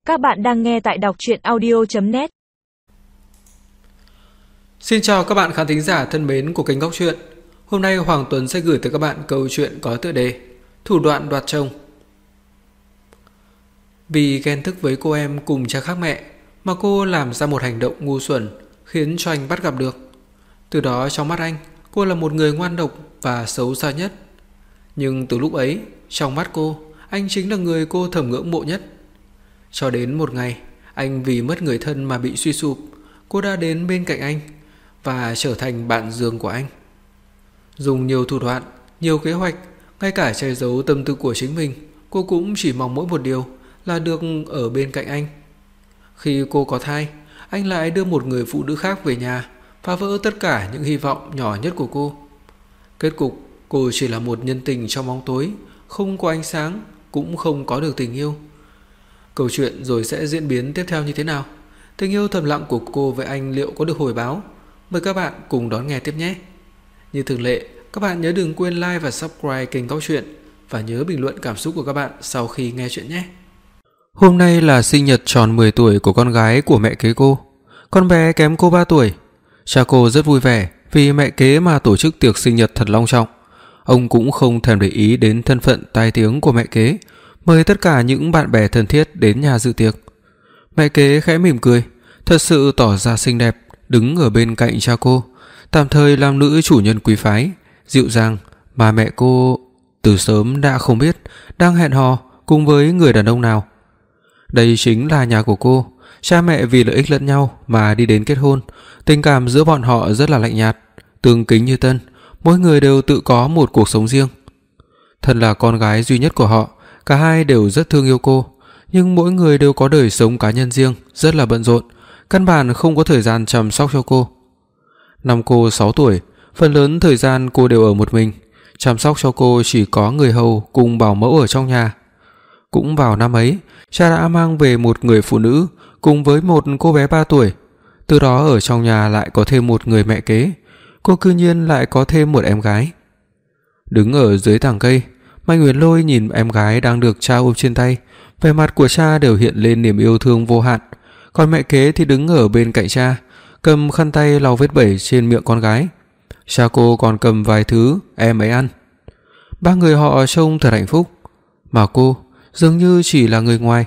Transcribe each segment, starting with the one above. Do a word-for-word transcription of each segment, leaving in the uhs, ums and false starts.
Các bạn đang nghe tại đọc truyện audio chấm net. Xin chào các bạn khán thính giả thân mến của kênh Góc Truyện. Hôm nay Hoàng Tuấn sẽ gửi tới các bạn câu chuyện có tựa đề Thủ đoạn đoạt chồng. Vì ghen tức với cô em cùng cha khác mẹ mà cô làm ra một hành động ngu xuẩn khiến cho anh bắt gặp được. Từ đó trong mắt anh, cô là một người ngoan độc và xấu xa nhất. Nhưng từ lúc ấy, trong mắt cô, anh chính là người cô thầm ngưỡng mộ nhất. Cho đến một ngày, anh vì mất người thân mà bị suy sụp, cô đã đến bên cạnh anh và trở thành bạn giường của anh. Dùng nhiều thủ đoạn, nhiều kế hoạch, ngay cả che giấu tâm tư của chính mình, cô cũng chỉ mong mỗi một điều là được ở bên cạnh anh. Khi cô có thai, anh lại đưa một người phụ nữ khác về nhà, phá vỡ tất cả những hy vọng nhỏ nhất của cô. Kết cục, cô chỉ là một nhân tình trong bóng tối, không có ánh sáng, cũng không có được tình yêu. Câu chuyện rồi sẽ diễn biến tiếp theo như thế nào? Tình yêu thầm lặng của cô với anh liệu có được hồi báo? Mời các bạn cùng đón nghe tiếp nhé. Như thường lệ, các bạn nhớ đừng quên like và subscribe kênh Góc Truyện và nhớ bình luận cảm xúc của các bạn sau khi nghe chuyện nhé. Hôm nay là sinh nhật tròn mười tuổi của con gái của mẹ kế cô. Con bé kém cô ba tuổi. Cha cô rất vui vẻ vì mẹ kế mà tổ chức tiệc sinh nhật thật long trọng. Ông cũng không thèm để ý đến thân phận tai tiếng của mẹ kế, mời tất cả những bạn bè thân thiết đến nhà dự tiệc. Mẹ kế khẽ mỉm cười, thật sự tỏ ra xinh đẹp, đứng ở bên cạnh cha cô, tạm thời làm nữ chủ nhân quý phái, dịu dàng mà mẹ cô từ sớm đã không biết đang hẹn hò cùng với người đàn ông nào. Đây chính là nhà của cô, cha mẹ vì lợi ích lẫn nhau mà đi đến kết hôn, tình cảm giữa bọn họ rất là lạnh nhạt, tương kính như tân, mỗi người đều tự có một cuộc sống riêng. Thân là con gái duy nhất của họ, cả hai đều rất thương yêu cô, nhưng mỗi người đều có đời sống cá nhân riêng, rất là bận rộn, căn bản không có thời gian chăm sóc cho cô. Năm cô sáu tuổi, phần lớn thời gian cô đều ở một mình, chăm sóc cho cô chỉ có người hầu cùng bảo mẫu ở trong nhà. Cũng vào năm ấy, cha đã mang về một người phụ nữ cùng với một cô bé ba tuổi. Từ đó ở trong nhà lại có thêm một người mẹ kế, cô cư nhiên lại có thêm một em gái. Đứng ở dưới tàng cây, Mai Uyển Lôi nhìn em gái đang được cha ôm trên tay, vẻ mặt của cha đều hiện lên niềm yêu thương vô hạn, còn mẹ kế thì đứng ở bên cạnh cha, cầm khăn tay lau vết bẩy trên miệng con gái. Cha cô còn cầm vài thứ em ấy ăn. Ba người họ trông thật hạnh phúc, mà cô dường như chỉ là người ngoài.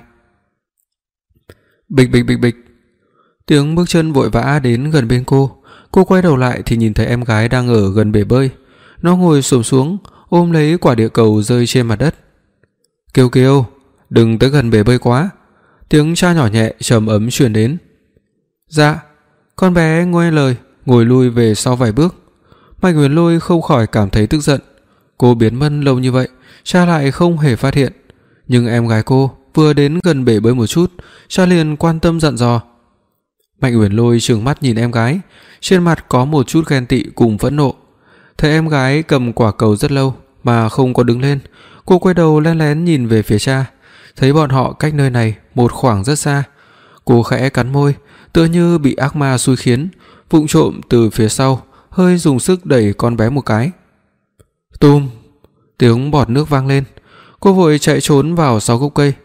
Bịch bịch bịch bịch, tiếng bước chân vội vã đến gần bên cô. Cô quay đầu lại thì nhìn thấy em gái đang ở gần bể bơi. Nó ngồi xổm xuống, ôm lấy quả địa cầu rơi trên mặt đất. Kiều Kiều, đừng tới gần bể bơi quá. Tiếng cha nhỏ nhẹ trầm ấm truyền đến. Dạ. Con bé nghe lời, ngồi lui về sau vài bước. Mai Uyển Lôi không khỏi cảm thấy tức giận. Cô biến mất lâu như vậy, cha lại không hề phát hiện. Nhưng em gái cô vừa đến gần bể bơi một chút, cha liền quan tâm dặn dò. Mạnh Uyển Lôi trừng mắt nhìn em gái, trên mặt có một chút ghen tị cùng phẫn nộ. Thấy em gái cầm quả cầu rất lâu mà không có đứng lên, cô quay đầu lén lén nhìn về phía cha, thấy bọn họ cách nơi này một khoảng rất xa. Cô khẽ cắn môi, tựa như bị ác ma xui khiến, vụng trộm từ phía sau hơi dùng sức đẩy con bé một cái. Tùm, tiếng bọt nước vang lên. Cô vội chạy trốn vào sau gốc cây.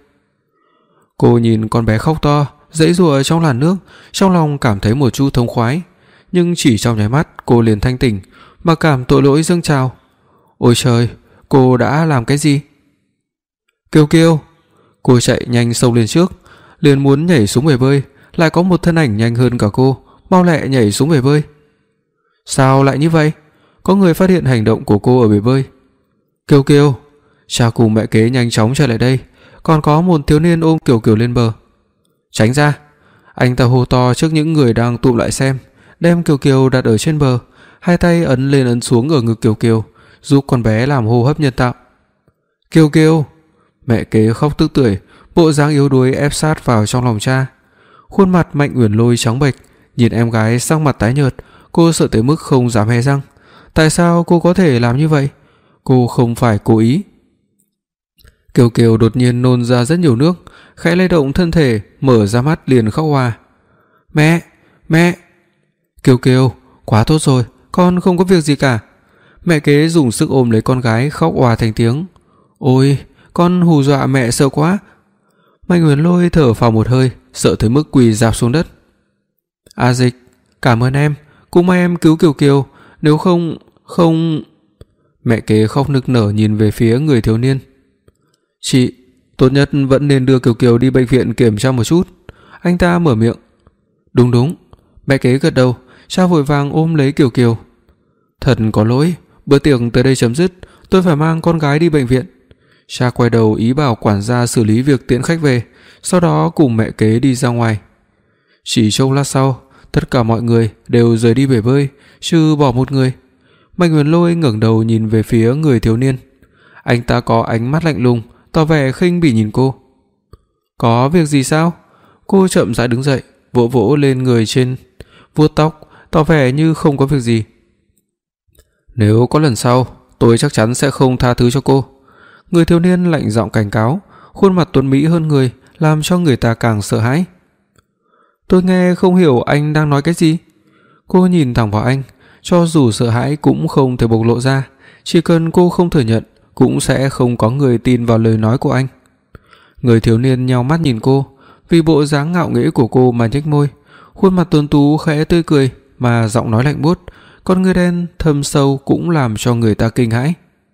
Cô nhìn con bé khóc to, giãy giụa trong làn nước, trong lòng cảm thấy một chút thống khoái, nhưng chỉ trong nháy mắt cô liền thanh tỉnh, mà cảm tội lỗi dâng trào. Ôi trời, cô đã làm cái gì? Kiều Kiều, cô chạy nhanh xông lên trước, liền muốn nhảy xuống bể bơi, lại có một thân ảnh nhanh hơn cả cô, mau lẹ nhảy xuống bể bơi. Sao lại như vậy? Có người phát hiện hành động của cô ở bể bơi. Kiều Kiều, cha cùng mẹ kế nhanh chóng chạy lại đây, còn có một thiếu niên ôm Kiều Kiều lên bờ. Tránh ra! Anh ta hô to trước những người đang tụm lại xem, đem Kiều Kiều đặt ở trên bờ, hai tay ấn lên ấn xuống ở ngực Kiều Kiều, giúp con bé làm hô hấp nhân tạo. Kiều Kiều! Mẹ kế khóc tức tưởi, bộ dáng yếu đuối ép sát vào trong lòng cha. Khuôn mặt Mạnh Uyển Lôi trắng bệch, nhìn em gái sắc mặt tái nhợt, cô sợ tới mức không dám hé răng. Tại sao cô có thể làm như vậy? Cô không phải cố ý. Kiều Kiều đột nhiên nôn ra rất nhiều nước, khẽ lay động thân thể, mở ra mắt liền khóc òa. Mẹ, mẹ. Kiều Kiều, quá tốt rồi, con không có việc gì cả. Mẹ kế dùng sức ôm lấy con gái khóc òa thành tiếng. Ôi, con hù dọa mẹ sợ quá. Mạnh Uyển Lôi thở phào một hơi, sợ tới mức quỳ rạp xuống đất. "A Dịch, cảm ơn em, cũng may em cứu Kiều Kiều, nếu không, không..." Mẹ kế khóc nức nở nhìn về phía người thiếu niên. "Chị, tốt nhất vẫn nên đưa Kiều Kiều đi bệnh viện kiểm tra một chút." Anh ta mở miệng. "Đúng đúng." Mẹ kế gật đầu, cha vội vàng ôm lấy Kiều Kiều. "Thật có lỗi, bữa tiệc tới đây chấm dứt, tôi phải mang con gái đi bệnh viện." Cha quay đầu ý bảo quản gia xử lý việc tiễn khách về, sau đó cùng mẹ kế đi ra ngoài. Chỉ chốc lát sau, tất cả mọi người đều rời đi bể bơi, trừ bỏ một người. Mạnh Uyển Lôi ngẩng đầu nhìn về phía người thiếu niên. Anh ta có ánh mắt lạnh lùng, tỏ vẻ khinh bỉ nhìn cô. "Có việc gì sao?" Cô chậm rãi đứng dậy, vỗ vỗ lên người trên, vuốt tóc, tỏ vẻ như không có việc gì. "Nếu có lần sau, tôi chắc chắn sẽ không tha thứ cho cô." Người thiếu niên lạnh giọng cảnh cáo, khuôn mặt tuấn mỹ hơn người, làm cho người ta càng sợ hãi. "Tôi nghe không hiểu anh đang nói cái gì." Cô nhìn thẳng vào anh, cho dù sợ hãi cũng không thể bộc lộ ra, chỉ cần cô không thừa nhận cũng sẽ không có người tin vào lời nói của anh. Người thiếu niên nheo mắt nhìn cô, vì bộ dáng ngạo nghễ của cô mà nhếch môi, khuôn mặt tuấn tú khẽ tươi cười mà giọng nói lạnh buốt, con ngươi đen thâm sâu cũng làm cho người ta kinh hãi.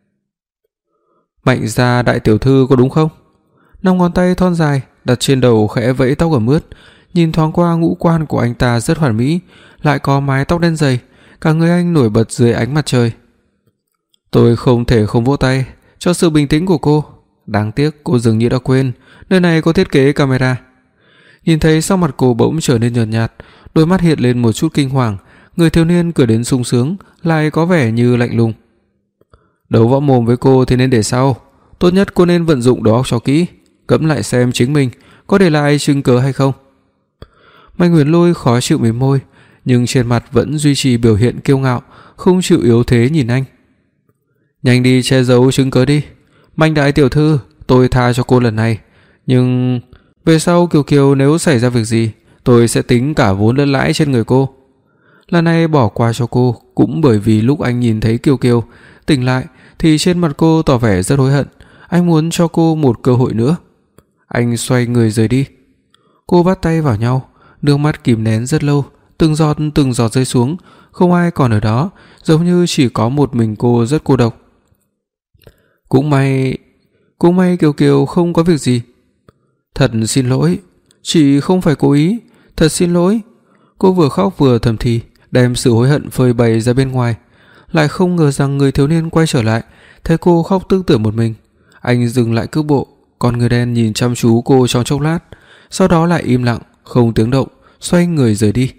"Mạnh gia đại tiểu thư có đúng không?" Năm ngón tay thon dài đặt trên đầu khẽ vẫy tóc ẩm ướt, nhìn thoáng qua ngũ quan của anh ta rất hoàn mỹ, lại có mái tóc đen dày, cả người anh nổi bật dưới ánh mặt trời. Tôi không thể không vỗ tay cho sự bình tĩnh của cô, đáng tiếc cô dường như đã quên nơi này có thiết kế camera. Nhìn thấy sắc mặt cô bỗng trở nên nhợt nhạt, đôi mắt hiện lên một chút kinh hoàng, người thiếu niên cười đến sung sướng lại có vẻ như lạnh lùng. Đấu võ mồm với cô thì nên để sau, tốt nhất cô nên vận dụng đầu óc cho kỹ, ngẫm lại xem chính mình có để lại chứng cứ hay không. Mạnh Uyển Lôi khó chịu mím môi, nhưng trên mặt vẫn duy trì biểu hiện kiêu ngạo, không chịu yếu thế nhìn anh. "Nhanh đi che giấu chứng cứ đi. Mạnh đại tiểu thư, tôi tha cho cô lần này, nhưng về sau Kiều Kiều nếu xảy ra việc gì, tôi sẽ tính cả vốn lẫn lãi trên người cô." Lần này bỏ qua cho cô cũng bởi vì lúc anh nhìn thấy Kiều Kiều tỉnh lại thì trên mặt cô tỏ vẻ rất hối hận, anh muốn cho cô một cơ hội nữa. Anh xoay người rời đi. Cô bắt tay vào nhau, nước mắt kìm nén rất lâu, từng giọt từng giọt rơi xuống, không ai còn ở đó, giống như chỉ có một mình cô rất cô độc. Cũng may, cũng may Kiều Kiều không có việc gì. "Thật xin lỗi, chị không phải cố ý, thật xin lỗi." Cô vừa khóc vừa thầm thì, đem sự hối hận phơi bày ra bên ngoài. Lại không ngờ rằng người thiếu niên quay trở lại, thấy cô khóc tương tự một mình. Anh dừng lại cước bộ, con người đen nhìn chăm chú cô trong chốc lát, sau đó lại im lặng, không tiếng động, xoay người rời đi.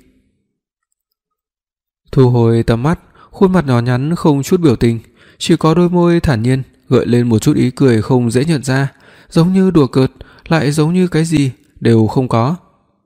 Thu hồi tầm mắt, khuôn mặt nhỏ nhắn không chút biểu tình, chỉ có đôi môi thản nhiên gợi lên một chút ý cười không dễ nhận ra, giống như đùa cợt, lại giống như cái gì đều không có.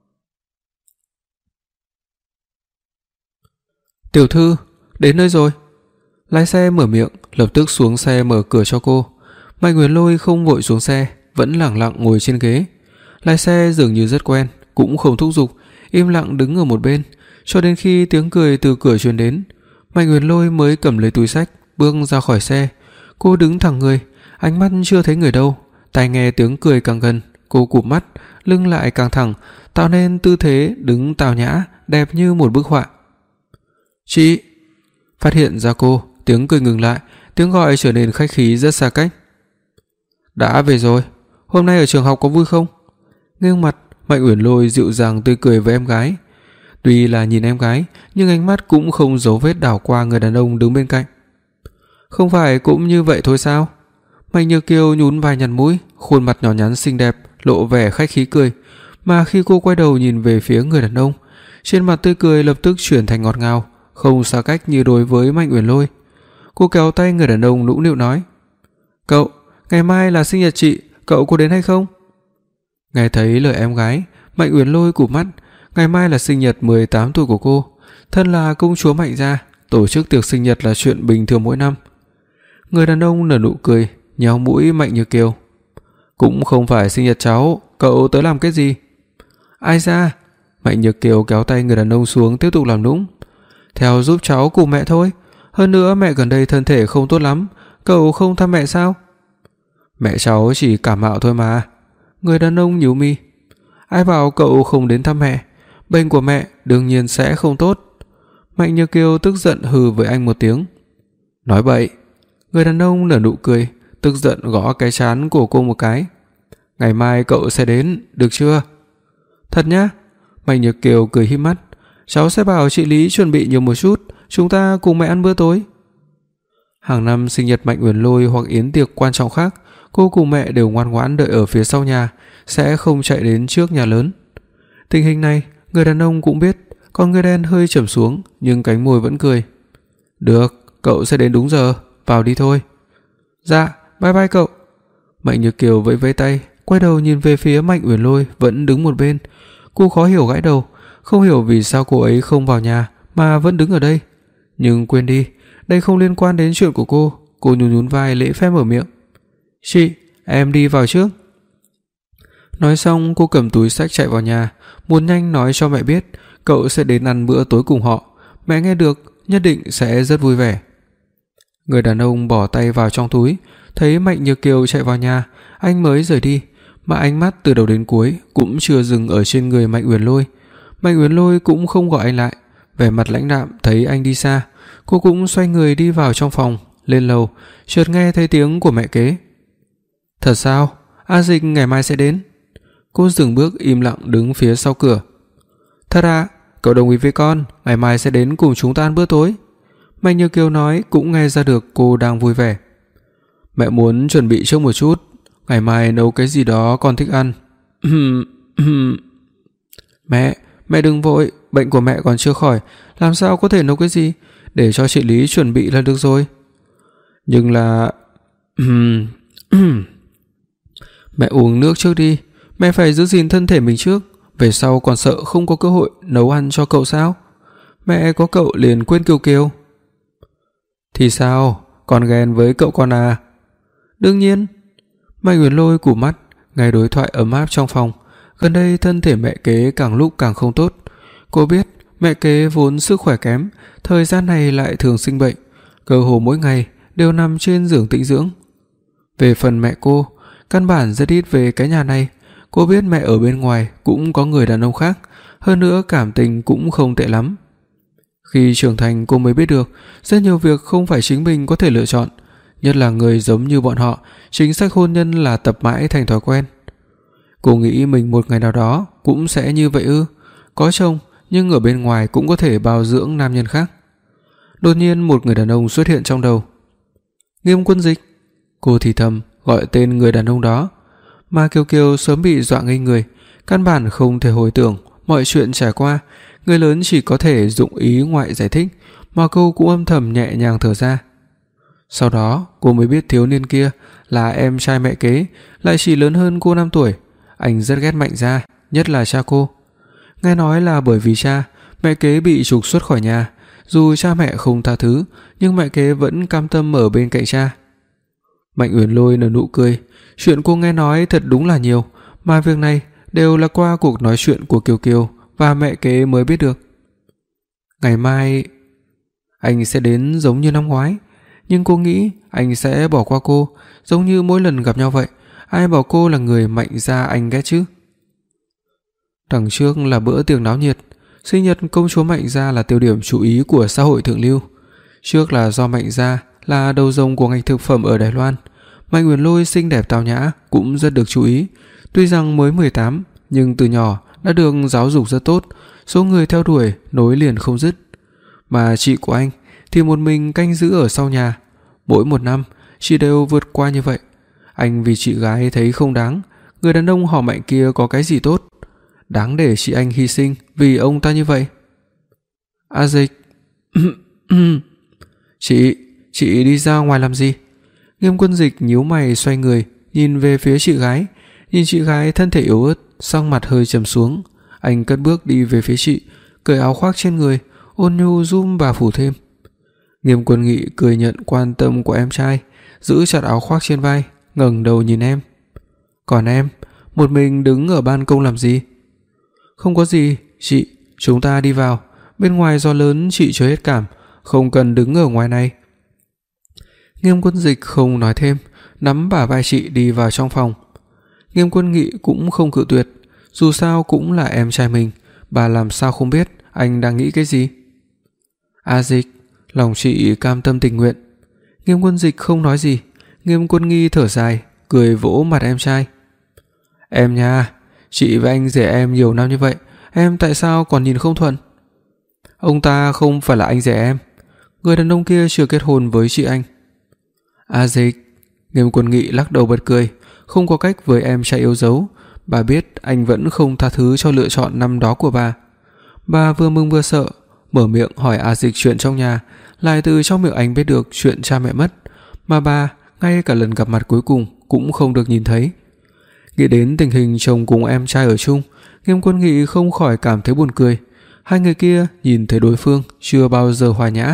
"Tiểu thư, đến nơi rồi." Lái xe mở miệng, lập tức xuống xe mở cửa cho cô. Mạnh Uyển Lôi không vội xuống xe, vẫn lẳng lặng ngồi trên ghế. Lái xe dường như rất quen, cũng không thúc giục, im lặng đứng ở một bên, cho đến khi tiếng cười từ cửa truyền đến, Mạnh Uyển Lôi mới cầm lấy túi xách, bước ra khỏi xe. Cô đứng thẳng người, ánh mắt chưa thấy người đâu, tai nghe tiếng cười càng gần, cô cụp mắt, lưng lại càng thẳng, tạo nên tư thế đứng tao nhã, đẹp như một bức họa. "Chị!" Phát hiện ra cô, tiếng cười ngừng lại, tiếng gọi trở nên khách khí rất xa cách. "Đã về rồi, hôm nay ở trường học có vui không?" Nghiêng mặt, Mạnh Uyển Lôi dịu dàng tươi cười với em gái. Tuy là nhìn em gái, nhưng ánh mắt cũng không giấu vết đảo qua người đàn ông đứng bên cạnh. "Không phải cũng như vậy thôi sao?" Mạnh Nhược Kiều nhún vai nhăn mũi, khuôn mặt nhỏ nhắn xinh đẹp lộ vẻ khách khí cười, mà khi cô quay đầu nhìn về phía người đàn ông, trên mặt tươi cười lập tức chuyển thành ngọt ngào, không xa cách như đối với Mạnh Uyển Lôi. Cô kéo tay người đàn ông nũng nịu nói: "Cậu, ngày mai là sinh nhật chị, cậu có đến hay không?" Nghe thấy lời em gái, Mạnh Uyển Lôi cụp mắt. Ngày mai là sinh nhật mười tám tuổi của cô, thân là công chúa Mạnh gia, tổ chức tiệc sinh nhật là chuyện bình thường mỗi năm. Người đàn ông nở nụ cười, nhéo mũi Mạnh Như Kiều. "Cũng không phải sinh nhật cháu, cậu tới làm cái gì?" "Ai ra?" Mạnh Như Kiều kéo tay người đàn ông xuống tiếp tục làm nũng. "Theo giúp cháu cùng mẹ thôi, hơn nữa mẹ gần đây thân thể không tốt lắm, cậu không thăm mẹ sao?" "Mẹ cháu chỉ cảm mạo thôi mà." Người đàn ông nhíu mi. Ai bảo cậu không đến thăm mẹ? Bệnh của mẹ đương nhiên sẽ không tốt. Mạnh Như Kiều tức giận hừ với anh một tiếng. Nói bậy. Người đàn ông nở nụ cười, tức giận gõ cái trán của cô một cái. Ngày mai cậu sẽ đến, được chưa? Thật nhá? Mạnh Như Kiều cười híp mắt. Cháu sẽ bảo chị Lý chuẩn bị nhiều một chút, chúng ta cùng mẹ ăn bữa tối. Hàng năm sinh nhật Mạnh Uyển Lôi hoặc yến tiệc quan trọng khác, cô cùng mẹ đều ngoan ngoãn đợi ở phía sau nhà, sẽ không chạy đến trước nhà lớn. Tình hình này, người đàn ông cũng biết, con người đen hơi trầm xuống nhưng cánh môi vẫn cười. Được, cậu sẽ đến đúng giờ, vào đi thôi. Dạ, bye bye cậu. Mạnh Như Kiều vẫy vẫy tay, quay đầu nhìn về phía Mạnh Uyển Lôi vẫn đứng một bên. Cô khó hiểu gãi đầu, không hiểu vì sao cô ấy không vào nhà mà vẫn đứng ở đây. Nhưng quên đi, đây không liên quan đến chuyện của cô. Cô nhún nhún vai lễ phép mở miệng. Chị, em đi vào trước. Nói xong cô cầm túi xách chạy vào nhà, muốn nhanh nói cho mẹ biết cậu sẽ đến ăn bữa tối cùng họ. Mẹ nghe được nhất định sẽ rất vui vẻ. Người đàn ông bỏ tay vào trong túi, thấy Mạnh Như Kiều chạy vào nhà, anh mới rời đi, mà ánh mắt từ đầu đến cuối cũng chưa dừng ở trên người Mạnh Uyển Lôi. Mạnh Uyển Lôi cũng không gọi anh lại, vẻ mặt lãnh đạm thấy anh đi xa, cô cũng xoay người đi vào trong phòng, lên lầu, chợt nghe thấy tiếng của mẹ kế. Thật sao? A Dịch ngày mai sẽ đến. Cô dừng bước im lặng đứng phía sau cửa. Thật à? Cậu đồng ý với con, ngày mai sẽ đến cùng chúng ta ăn bữa tối. Mạnh Như Kiều nói cũng nghe ra được cô đang vui vẻ. Mẹ muốn chuẩn bị trước một chút, ngày mai nấu cái gì đó con thích ăn. Mẹ, mẹ đừng vội, bệnh của mẹ còn chưa khỏi, làm sao có thể nấu cái gì, để cho chị Lý chuẩn bị là được rồi. Nhưng là... Mẹ uống nước trước đi, mẹ phải giữ gìn thân thể mình trước, về sau còn sợ không có cơ hội nấu ăn cho cậu sao? Mẹ có cậu liền quên Kiều Kiều. Thì sao, con ghen với cậu con à? Đương nhiên. Mạnh Uyển Lôi cụp mắt, nghe đối thoại ấm áp trong phòng. Gần đây thân thể mẹ kế càng lúc càng không tốt. Cô biết mẹ kế vốn sức khỏe kém, thời gian này lại thường sinh bệnh, cơ hồ mỗi ngày đều nằm trên giường tĩnh dưỡng. Về phần mẹ cô, căn bản rất ít về cái nhà này. Cô biết mẹ ở bên ngoài cũng có người đàn ông khác, hơn nữa cảm tình cũng không tệ lắm. Khi trưởng thành cô mới biết được rất nhiều việc không phải chính mình có thể lựa chọn, nhất là người giống như bọn họ, chính sách hôn nhân là tập mãi thành thói quen. Cô nghĩ mình một ngày nào đó cũng sẽ như vậy ư? Có chồng nhưng ở bên ngoài cũng có thể bao dưỡng nam nhân khác. Đột nhiên một người đàn ông xuất hiện trong đầu. Nghiêm Quân Dịch. Cô thì thầm gọi tên người đàn ông đó, mà Kiều Kiều sớm bị dọa ngây người, căn bản không thể hồi tưởng mọi chuyện trải qua. Người lớn chỉ có thể dụng ý ngoại giải thích, mà cô cũng âm thầm nhẹ nhàng thở ra. Sau đó cô mới biết thiếu niên kia là em trai mẹ kế, lại chỉ lớn hơn cô năm tuổi. Anh rất ghét Mạnh gia, nhất là cha cô. Nghe nói là bởi vì cha, mẹ kế bị trục xuất khỏi nhà. Dù cha mẹ không tha thứ, nhưng mẹ kế vẫn cam tâm ở bên cạnh cha. Mạnh Uyển Lôi nở nụ cười. Chuyện cô nghe nói thật đúng là nhiều, mà việc này đều là qua cuộc nói chuyện của Kiều Kiều và mẹ kế mới biết được. Ngày mai anh sẽ đến giống như năm ngoái, nhưng cô nghĩ anh sẽ bỏ qua cô, giống như mỗi lần gặp nhau vậy. Ai bảo cô là người Mạnh gia anh ghét chứ? Đằng trước là bữa tiệc náo nhiệt, sinh nhật công chúa Mạnh gia là tiêu điểm chú ý của xã hội thượng lưu. Trước là do Mạnh gia là đầu rồng của ngành thực phẩm ở Đài Loan, Mạnh Uyển Lôi xinh đẹp tao nhã cũng rất được chú ý. Tuy rằng mới mười tám, nhưng từ nhỏ đã được giáo dục rất tốt, số người theo đuổi nối liền không dứt. Mà chị của anh thì một mình canh giữ ở sau nhà. Mỗi một năm chị đều vượt qua như vậy. Anh vì chị gái thấy không đáng. Người đàn ông họ Mạnh kia có cái gì tốt, đáng để chị anh hy sinh vì ông ta như vậy? A Dịch. Chị, chị đi ra ngoài làm gì? Nghiêm Quân Dịch nhíu mày xoay người nhìn về phía chị gái. Nhìn chị gái thân thể yếu ớt, sắc mặt hơi trầm xuống, anh cất bước đi về phía chị, cởi áo khoác trên người, ôn nhu giúp bà phủ thêm. Nghiêm Quân Nghị cười nhận quan tâm của em trai, giữ chặt áo khoác trên vai, ngẩng đầu nhìn em. Còn em, một mình đứng ở ban công làm gì? Không có gì, chị, chúng ta đi vào, bên ngoài gió lớn chị chưa hết cảm, không cần đứng ở ngoài này. Nghiêm Quân Dịch không nói thêm, nắm bả vai chị đi vào trong phòng. Nghiêm Quân Nghị cũng không cự tuyệt, dù sao cũng là em trai mình, bà làm sao không biết anh đang nghĩ cái gì. A Dịch, lòng chị cam tâm tình nguyện. Nghiêm Quân Dịch không nói gì. Nghiêm Quân Nghi thở dài, cười vỗ mặt em trai. Em nha, chị và anh rể em nhiều năm như vậy, em tại sao còn nhìn không thuận? Ông ta không phải là anh rể em, người đàn ông kia chưa kết hôn với chị anh. A Dịch, Nghiêm Quân Nghị lắc đầu bật cười, không có cách với em trai yêu dấu, bà biết anh vẫn không tha thứ cho lựa chọn năm đó của bà. Bà vừa mừng vừa sợ, mở miệng hỏi A Dịch chuyện trong nhà, lại từ trong miệng anh biết được chuyện cha mẹ mất, mà bà ngay cả lần gặp mặt cuối cùng cũng không được nhìn thấy. Nghĩ đến tình hình chồng cùng em trai ở chung, Nghiêm Quân Nghị không khỏi cảm thấy buồn cười. Hai người kia nhìn thấy đối phương chưa bao giờ hòa nhã.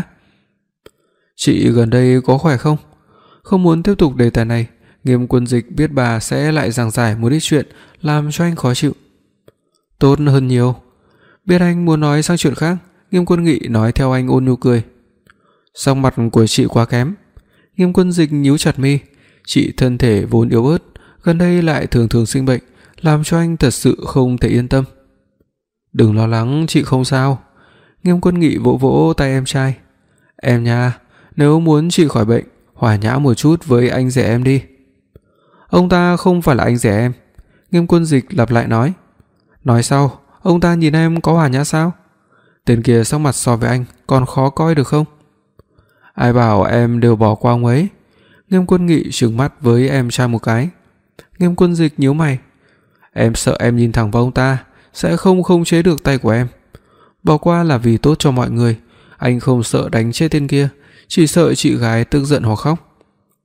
Chị gần đây có khỏe không? Không muốn tiếp tục đề tài này, Nghiêm Quân Dịch biết bà sẽ lại giảng giải một ít chuyện làm cho anh khó chịu. Tốt hơn nhiều. Biết anh muốn nói sang chuyện khác, Nghiêm Quân Nghị nói theo anh ôn nhu cười. Sắc mặt của chị quá kém. Nghiêm Quân Dịch nhíu chặt mi, chị thân thể vốn yếu ớt, gần đây lại thường thường sinh bệnh, làm cho anh thật sự không thể yên tâm. Đừng lo lắng, chị không sao. Nghiêm Quân Nghị vỗ vỗ tay em trai. Em nha, nếu muốn chị khỏi bệnh, hòa nhã một chút với anh rể em đi. Ông ta không phải là anh rể em. Nghiêm Quân Dịch lặp lại nói. Nói sau, ông ta nhìn em có hòa nhã sao? Tên kia sắc mặt so với anh còn khó coi được không? Ai bảo em đều bỏ qua ông ấy. Nghiêm Quân Nghị trừng mắt với em trai một cái. Nghiêm Quân Dịch nhíu mày. Em sợ em nhìn thẳng vào ông ta sẽ không khống chế được tay của em. Bỏ qua là vì tốt cho mọi người. Anh không sợ đánh chết tên kia, chỉ sợ chị gái tức giận hoặc khóc.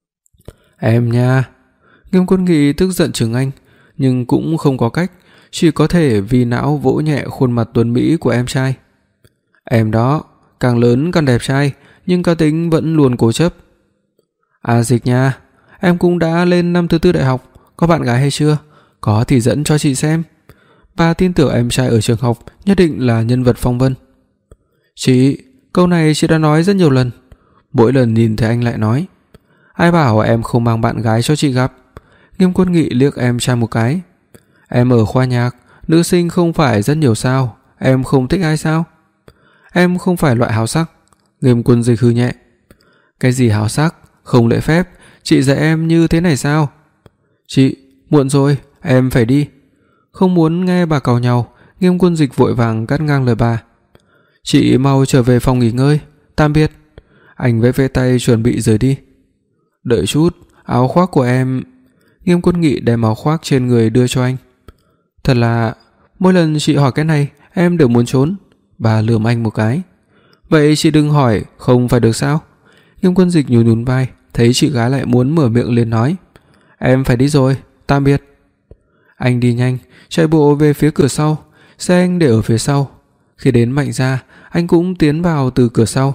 Em nha. Nghiêm Quân Nghị tức giận chừng anh, nhưng cũng không có cách, chỉ có thể vì não vỗ nhẹ khuôn mặt tuấn mỹ của em trai. Em đó, càng lớn càng đẹp trai, nhưng cá tính vẫn luôn cố chấp. À Dịch nha, em cũng đã lên năm thứ tư đại học, có bạn gái hay chưa? Có thì dẫn cho chị xem. Bà tin tưởng em trai ở trường học nhất định là nhân vật phong vân. Chị, câu này chị đã nói rất nhiều lần. Mỗi lần nhìn thấy anh lại nói. Ai bảo em không mang bạn gái cho chị gặp? Nghiêm Quân Nghị liếc em trai một cái. Em ở khoa nhạc, nữ sinh không phải rất nhiều sao? Em không thích ai sao? Em không phải loại háo sắc. Nghiêm Quân Dịch hừ nhẹ. Cái gì háo sắc, không lễ phép, chị dạy em như thế này sao? Chị, muộn rồi, em phải đi. Không muốn nghe bà càu nhau, Nghiêm Quân Dịch vội vàng cắt ngang lời bà. Chị mau trở về phòng nghỉ ngơi, tạm biệt. Anh vẫy vẫy tay chuẩn bị rời đi. Đợi chút, áo khoác của em. Nghiêm Quân Nghị đem áo khoác trên người đưa cho anh. Thật là, mỗi lần chị hỏi cái này, em đều muốn trốn. Bà lườm anh một cái. Vậy chị đừng hỏi, không phải được sao? Nghiêm Quân Dịch nhún nhún vai, thấy chị gái lại muốn mở miệng liền nói. Em phải đi rồi, tạm biệt. Anh đi nhanh, chạy bộ về phía cửa sau, xe anh để ở phía sau. Khi đến Mạnh gia, anh cũng tiến vào từ cửa sau.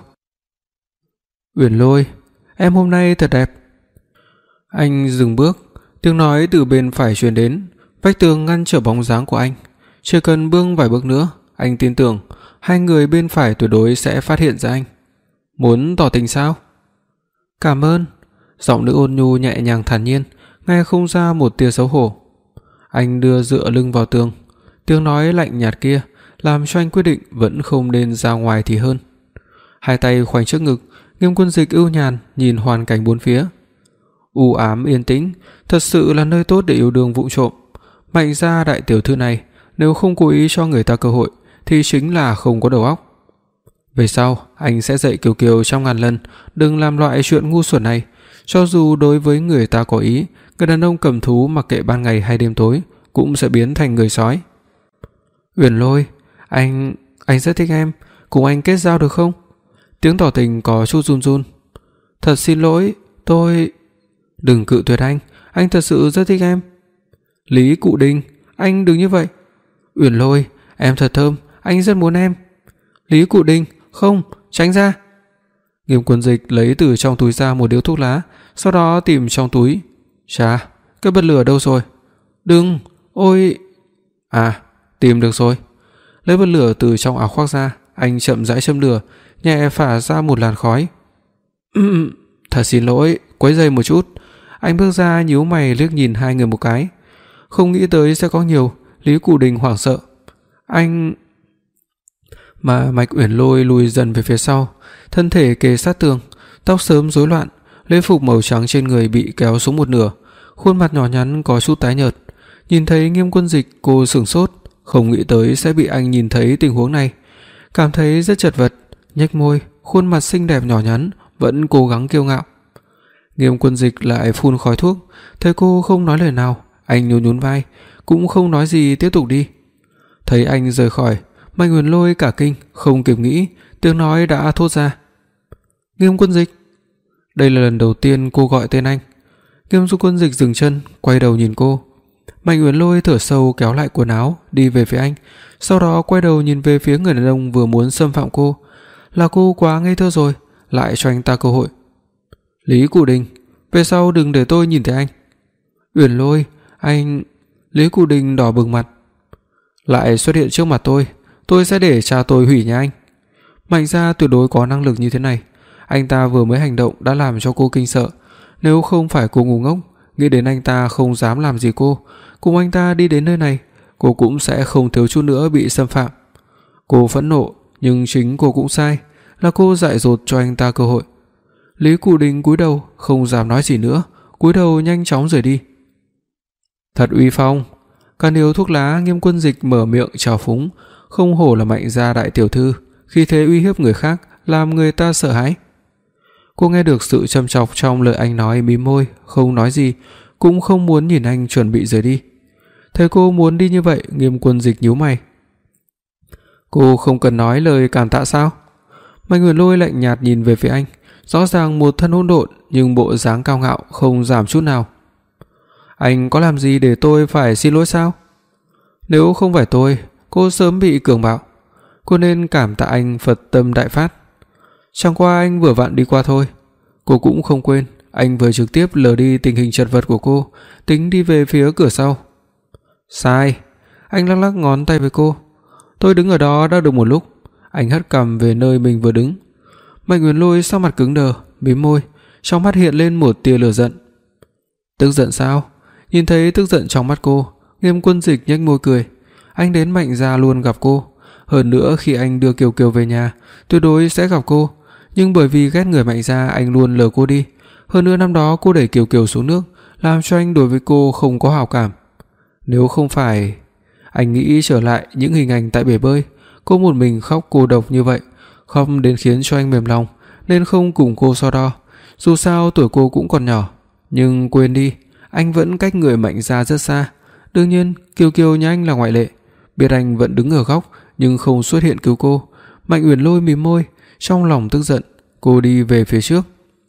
Uyển Lôi, em hôm nay thật đẹp. Anh dừng bước, tiếng nói từ bên phải truyền đến, vách tường ngăn trở bóng dáng của anh. Chỉ cần bước vài bước nữa, anh tin tưởng hai người bên phải tuyệt đối sẽ phát hiện ra anh. Muốn tỏ tình sao? Cảm ơn. Giọng nữ ôn nhu nhẹ nhàng thản nhiên, nghe không ra một tia xấu hổ. Anh đưa dựa lưng vào tường, tiếng nói lạnh nhạt kia làm cho anh quyết định vẫn không nên ra ngoài thì hơn. Hai tay khoanh trước ngực, Nghiêm Quân Dịch ưu nhàn nhìn hoàn cảnh bốn phía. U ám yên tĩnh, thật sự là nơi tốt để yêu đương vụng trộm. Mạnh gia đại tiểu thư này, nếu không cố ý cho người ta cơ hội thì chính là không có đầu óc. Về sau, anh sẽ dạy Kiều Kiều trăm ngàn lần đừng làm loại chuyện ngu xuẩn này. Cho dù đối với người ta có ý, người đàn ông cầm thú mặc kệ ban ngày hay đêm tối cũng sẽ biến thành người sói. Uyển Lôi, anh anh rất thích em, cùng anh kết giao được không? Tiếng tỏ tình có chút run run. Thật xin lỗi, tôi... Đừng cự tuyệt anh, anh thật sự rất thích em. Lý Cụ Đình, anh đừng như vậy. Uyển Lôi, em thật thơm, anh rất muốn em. Lý Cụ Đình, không, tránh ra. Nghiêm Quân Dịch lấy từ trong túi ra một điếu thuốc lá, sau đó tìm trong túi. Chà, cái bật lửa đâu rồi? Đừng, ôi... À, tìm được rồi. Lấy bật lửa từ trong áo khoác ra, anh chậm rãi châm lửa, nhẹ phả ra một làn khói. Ừm, thật xin lỗi, quấy rầy một chút. Anh bước ra nhíu mày liếc nhìn hai người một cái. không nghĩ tới sẽ có nhiều. Lý Cù Đình hoảng sợ. Anh... Mà Mạch Uyển Lôi lùi dần về phía sau, thân thể kề sát tường, tóc sớm rối loạn, lễ phục màu trắng trên người bị kéo xuống một nửa, khuôn mặt nhỏ nhắn có chút tái nhợt. Nhìn thấy Nghiêm Quân Dịch, cô sửng sốt, không nghĩ tới sẽ bị anh nhìn thấy tình huống này, cảm thấy rất chật vật, nhếch môi, khuôn mặt xinh đẹp nhỏ nhắn vẫn cố gắng kiêu ngạo. Nghiêm Quân Dịch lại phun khói thuốc, thấy cô không nói lời nào, anh nhún nhún vai, cũng không nói gì tiếp tục đi. Thấy anh rời khỏi, Mạch Uyển Lôi cả kinh, không kịp nghĩ, tiếng nói đã thốt ra. Nghiêm Quân Dịch. Đây là lần đầu tiên cô gọi tên anh. Nghiêm Quân Dịch dừng chân, quay đầu nhìn cô. Mạch Uyển Lôi thở sâu kéo lại quần áo, đi về phía anh, sau đó quay đầu nhìn về phía người đàn ông vừa muốn xâm phạm cô. Là cô quá ngây thơ rồi, lại cho anh ta cơ hội. Lý Cù Đình, về sau đừng để tôi nhìn thấy anh. Uyển Lôi, anh... Lý Cù Đình đỏ bừng mặt. Lại xuất hiện trước mặt tôi, tôi sẽ để cha tôi hủy nhà anh. Mạnh gia tuyệt đối có năng lực như thế này. Anh ta vừa mới hành động đã làm cho cô kinh sợ. Nếu không phải cô ngu ngốc, nghĩ đến anh ta không dám làm gì cô, cùng anh ta đi đến nơi này, cô cũng sẽ không thiếu chút nữa bị xâm phạm. Cô phẫn nộ, nhưng chính cô cũng sai, là cô dại dột cho anh ta cơ hội. Lý Cù Đình cúi đầu, không dám nói gì nữa, cúi đầu nhanh chóng rời đi. Thật uy phong. Càn điếu thuốc lá, Nghiêm Quân Dịch mở miệng trào phúng, không hổ là Mạnh gia đại tiểu thư, khi thế uy hiếp người khác, làm người ta sợ hãi. Cô nghe được sự châm chọc trong lời anh nói, mím môi, không nói gì, cũng không muốn nhìn anh chuẩn bị rời đi. Thấy cô muốn đi như vậy, Nghiêm Quân Dịch nhíu mày. Cô không cần nói lời cảm tạ sao? Mạch Uyển Lôi lạnh nhạt nhìn về phía anh, rõ ràng một thân hỗn độn nhưng bộ dáng cao ngạo không giảm chút nào. Anh có làm gì để tôi phải xin lỗi sao? Nếu không phải tôi, cô sớm bị cường bạo. Cô nên cảm tạ anh Phật tâm đại phát. Chẳng qua anh vừa vặn đi qua thôi. Cô cũng không quên, anh vừa trực tiếp lờ đi tình hình chật vật của cô, tính đi về phía cửa sau. Sai. Anh lắc lắc ngón tay với cô. Tôi đứng ở đó đã được một lúc. Anh hất cằm về nơi mình vừa đứng. Mạch Uyển Lôi sau mặt cứng đờ, mím môi, trong mắt hiện lên một tia lửa giận. Tức giận sao? Nhìn thấy tức giận trong mắt cô, Nghiêm Quân Dịch nhếch môi cười. Anh đến Mạnh gia luôn gặp cô, hơn nữa khi anh đưa Kiều Kiều về nhà, tuyệt đối sẽ gặp cô, nhưng bởi vì ghét người Mạnh gia, anh luôn lờ cô đi. Hơn nữa năm đó cô đẩy Kiều Kiều xuống nước, làm cho anh đối với cô không có hảo cảm. Nếu không phải... Anh nghĩ trở lại những hình ảnh tại bể bơi, cô một mình khóc cô độc như vậy, khóc đến khiến cho anh mềm lòng, nên không cùng cô so đo. Dù sao tuổi cô cũng còn nhỏ, nhưng quên đi, anh vẫn cách người Mạnh gia rất xa. Đương nhiên, Kiều Kiều nhà anh là ngoại lệ. Biết anh vẫn đứng ở góc nhưng không xuất hiện cứu cô, Mạch Uyển Lôi mím môi, trong lòng tức giận, cô đi về phía trước.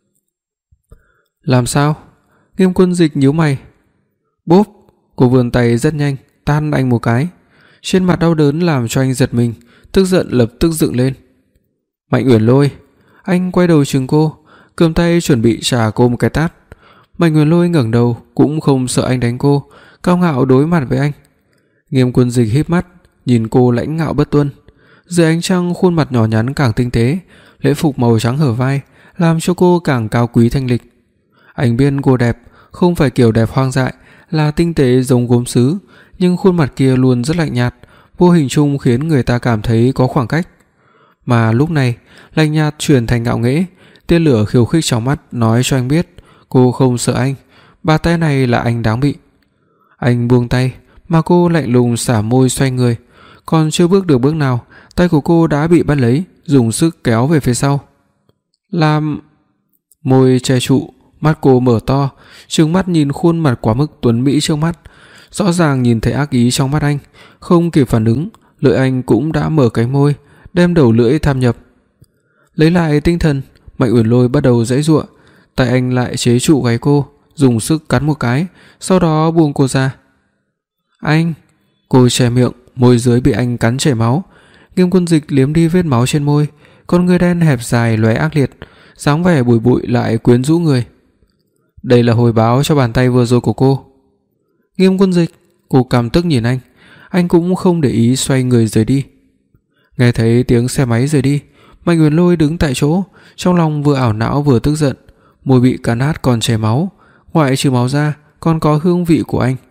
Làm sao? Nghiêm Quân Dịch nhíu mày. Bốp, cô vươn tay rất nhanh, tan anh một cái. Trên mặt đau đớn làm cho anh giật mình, tức giận lập tức dựng lên. Mạnh Uyển Lôi, anh quay đầu trừng cô, cầm tay chuẩn bị trả cô một cái tát. Mạnh Uyển Lôi ngẩng đầu, cũng không sợ anh đánh cô, cao ngạo đối mặt với anh. Nghiêm Quân Dịch híp mắt, nhìn cô lãnh ngạo bất tuân. Dưới ánh trăng, khuôn mặt nhỏ nhắn càng tinh tế, lễ phục màu trắng hở vai làm cho cô càng cao quý thanh lịch. Anh biết cô đẹp, không phải kiểu đẹp hoang dại, là tinh tế giống gốm sứ, nhưng khuôn mặt kia luôn rất lạnh nhạt, vô hình chung khiến người ta cảm thấy có khoảng cách. Mà lúc này, lạnh nhạt chuyển thành ngạo nghễ, tia lửa khiêu khích trong mắt nói cho anh biết cô không sợ anh, bàn tay này là anh đáng bị. Anh buông tay, mà cô lạnh lùng xả môi xoay người, còn chưa bước được bước nào, tay của cô đã bị bắt lấy, dùng sức kéo về phía sau. Làm... Môi che trụ, mắt cô mở to, trừng mắt nhìn khuôn mặt quá mức tuấn mỹ trước mắt, rõ ràng nhìn thấy ác ý trong mắt anh, không kịp phản ứng, lưỡi anh cũng đã mở cánh môi, đem đầu lưỡi tham nhập. Lấy lại tinh thần, Mạnh Uyển Lôi bắt đầu giãy giụa, tay anh lại chế trụ gáy cô, dùng sức cắn một cái, sau đó buông cô ra. Anh... Cô che miệng, môi dưới bị anh cắn chảy máu. Nghiêm Quân Dịch liếm đi vết máu trên môi, con người đen hẹp dài lóe ác liệt, dáng vẻ bụi bụi lại quyến rũ người. Đây là hồi báo cho bàn tay vừa rồi của cô. Nghiêm Quân Dịch, cô căm tức nhìn anh, anh cũng không để ý, xoay người rời đi. Nghe thấy tiếng xe máy rời đi, Mạnh Uyển Lôi đứng tại chỗ, trong lòng vừa ảo não vừa tức giận, môi bị cắn nát còn chảy máu, ngoại trừ máu ra còn có hương vị của anh.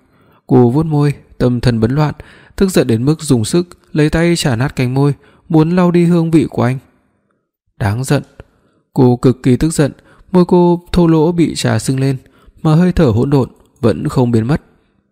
Cô vuốt môi, tâm thần bấn loạn, tức giận đến mức dùng sức lấy tay chà nát cánh môi, muốn lau đi hương vị của anh. Đáng giận. Cô cực kỳ tức giận, môi cô thô lỗ bị chà sưng lên, mà hơi thở hỗn độn vẫn không biến mất.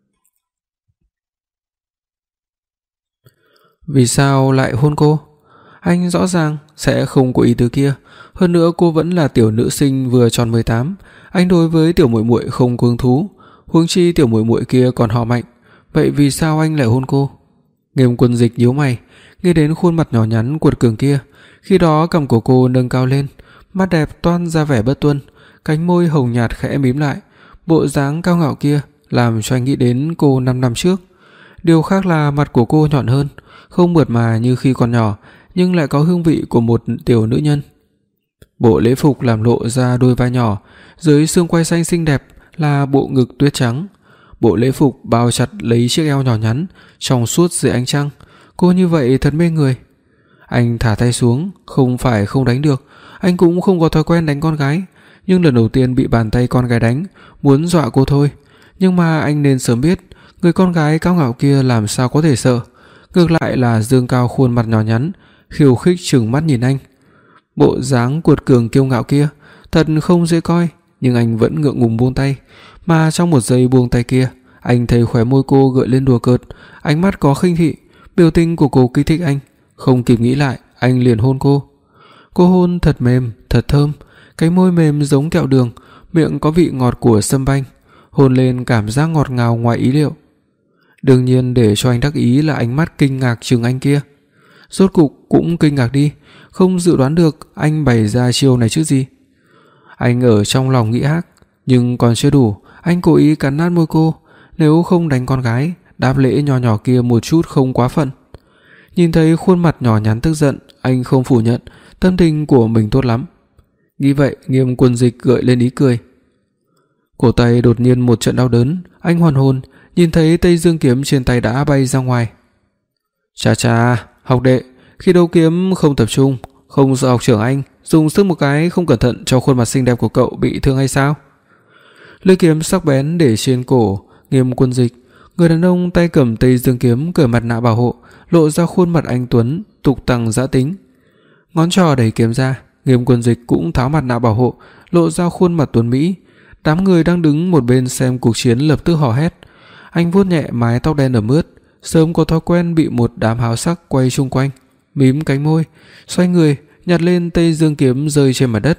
Vì sao lại hôn cô? Anh rõ ràng sẽ không có ý tứ kia, hơn nữa cô vẫn là tiểu nữ sinh vừa tròn mười tám, anh đối với tiểu muội muội không có hứng thú, huống chi tiểu muội muội kia còn họ Mạnh, vậy vì sao anh lại hôn cô? Nghiêm Quân Dịch nhíu mày, nghĩ đến khuôn mặt nhỏ nhắn cuột cường kia, khi đó cằm của cô nâng cao lên, mắt đẹp toan ra vẻ bất tuân, cánh môi hồng nhạt khẽ mím lại, bộ dáng cao ngạo kia làm cho anh nghĩ đến cô năm năm trước. Điều khác là mặt của cô nhọn hơn, không mượt mà như khi còn nhỏ, nhưng lại có hương vị của một tiểu nữ nhân. Bộ lễ phục làm lộ ra đôi vai nhỏ, dưới xương quai xanh xinh đẹp là bộ ngực tuyết trắng. Bộ lễ phục bao chặt lấy chiếc eo nhỏ nhắn, trong suốt dưới ánh trăng. Cô như vậy thật mê người. Anh thả tay xuống, không phải không đánh được, anh cũng không có thói quen đánh con gái, nhưng lần đầu tiên bị bàn tay con gái đánh, muốn dọa cô thôi. Nhưng mà anh nên sớm biết, người con gái cao ngạo kia làm sao có thể sợ. Ngược lại là dương cao khuôn mặt nhỏ nhắn, khiêu khích trừng mắt nhìn anh. Bộ dáng cuột cường kiêu ngạo kia thật không dễ coi, nhưng anh vẫn ngượng ngùng buông tay. Mà trong một giây buông tay kia, anh thấy khóe môi cô gợi lên đùa cợt, ánh mắt có khinh thị, biểu tình của cô kích thích anh. Không kịp nghĩ lại, anh liền hôn cô. Cô hôn thật mềm, thật thơm, cánh môi mềm giống kẹo đường, miệng có vị ngọt của sâm banh, hôn lên cảm giác ngọt ngào ngoài ý liệu. Đương nhiên để cho anh đắc ý là ánh mắt kinh ngạc trừng anh kia. Rốt cục cũng kinh ngạc đi, không dự đoán được anh bày ra chiêu này chứ gì. Anh ở trong lòng nghĩ ác, nhưng còn chưa đủ, anh cố ý cắn nát môi cô, nếu không đánh con gái, đáp lễ nhỏ nhỏ kia một chút không quá phận. Nhìn thấy khuôn mặt nhỏ nhắn tức giận, anh không phủ nhận, tâm tình của mình tốt lắm. Nghĩ vậy, Nghiêm Quân Dịch gợi lên ý cười. Cổ tay đột nhiên một trận đau đớn, anh hoàn hồn, nhìn thấy Tây Dương kiếm trên tay đã bay ra ngoài. Chà chà, học đệ, khi đấu kiếm không tập trung, không sợ học trưởng anh dùng sức một cái không cẩn thận cho khuôn mặt xinh đẹp của cậu bị thương hay sao? Lưỡi kiếm sắc bén để trên cổ Nghiêm Quân Dịch, người đàn ông tay cầm Tây Dương kiếm cởi mặt nạ bảo hộ, lộ ra khuôn mặt anh tuấn tục tằng dã tính. Ngón trỏ đẩy kiếm ra, Nghiêm Quân Dịch cũng tháo mặt nạ bảo hộ, lộ ra khuôn mặt tuấn mỹ. Đám người đang đứng một bên xem cuộc chiến lập tức hò hét. Anh vuốt nhẹ mái tóc đen ẩm ướt, sớm có thói quen bị một đám háo sắc quay xung quanh, mím cánh môi, xoay người nhặt lên Tây Dương kiếm rơi trên mặt đất.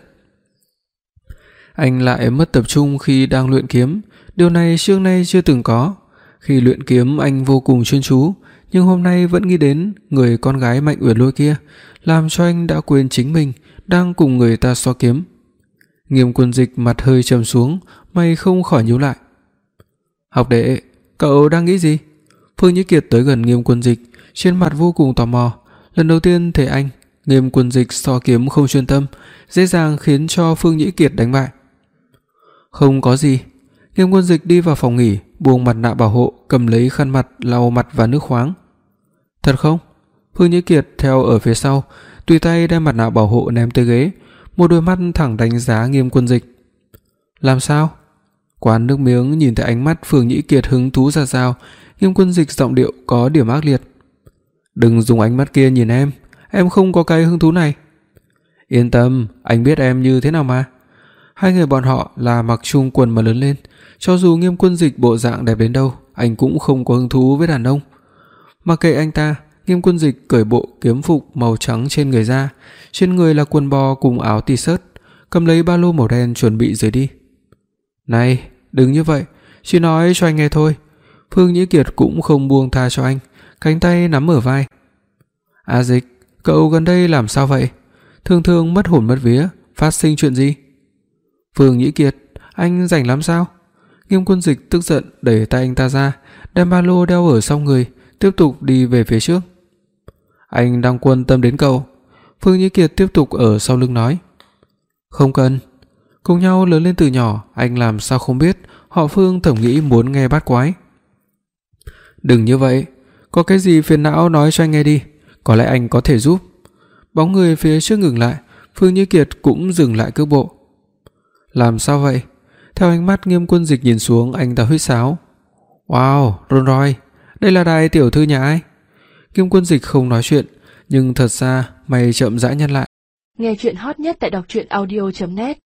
Anh lại mất tập trung khi đang luyện kiếm, điều này trước nay chưa từng có. Khi luyện kiếm anh vô cùng chuyên chú, nhưng hôm nay vẫn nghĩ đến người con gái Mạnh Uyển Lôi kia, làm cho anh đã quên chính mình đang cùng người ta so kiếm. Nghiêm Quân Dịch mặt hơi trầm xuống, mày không khỏi nhíu lại. Học đệ, cậu đang nghĩ gì? Phương Nhĩ Kiệt tới gần Nghiêm Quân Dịch, trên mặt vô cùng tò mò. Lần đầu tiên thấy anh, Nghiêm Quân Dịch so kiếm không chuyên tâm, dễ dàng khiến cho Phương Nhĩ Kiệt đánh bại. Không có gì. Nghiêm Quân Dịch đi vào phòng nghỉ, buông mặt nạ bảo hộ, cầm lấy khăn mặt lau mặt và nước khoáng. Thật không? Phương Nhĩ Kiệt theo ở phía sau, tùy tay đem mặt nạ bảo hộ ném tới ghế, một đôi mắt thẳng đánh giá Nghiêm Quân Dịch. Làm sao? Quán nước miếng nhìn thấy ánh mắt Phương Nhĩ Kiệt hứng thú ra sao, Nghiêm Quân Dịch giọng điệu có điểm ác liệt. Đừng dùng ánh mắt kia nhìn em, em không có cái hứng thú này. Yên tâm, anh biết em như thế nào mà. Hai người bọn họ là mặc chung quần mà lớn lên, cho dù Nghiêm Quân Dịch bộ dạng đẹp đến đâu, anh cũng không có hứng thú với đàn ông. Mặc kệ anh ta, Nghiêm Quân Dịch cởi bộ kiếm phục màu trắng trên người ra, trên người là quần bò cùng áo t-shirt, cầm lấy ba lô màu đen chuẩn bị rời đi. Này, đừng như vậy, chỉ nói cho anh nghe thôi. Phương Nhĩ Kiệt cũng không buông tha cho anh, cánh tay nắm ở vai. A Dịch, cậu gần đây làm sao vậy? Thường thường mất hồn mất vía, phát sinh chuyện gì? Phương Nhĩ Kiệt, anh rảnh lắm sao? Nghiêm Quân Dịch tức giận đẩy tay anh ta ra, đem ba lô đeo ở sau người, tiếp tục đi về phía trước. Anh đang quan tâm đến cậu. Phương Nhĩ Kiệt tiếp tục ở sau lưng nói. Không cần. Cùng nhau lớn lên từ nhỏ, anh làm sao không biết họ Phương thẩm nghĩ muốn nghe bát quái. Đừng như vậy, có cái gì phiền não nói cho anh nghe đi, có lẽ anh có thể giúp. Bóng người phía trước ngừng lại, Phương Nhĩ Kiệt cũng dừng lại cước bộ. Làm sao vậy? Theo ánh mắt Nghiêm Quân Dịch nhìn xuống, anh ta huýt sáo. Wow, Ron Roy, đây là Đại tiểu thư nhà ai? Kim Quân Dịch không nói chuyện, nhưng thật ra mày chậm rãi nhăn lại. Nghe chuyện hot nhất tại đọc truyện audio chấm net.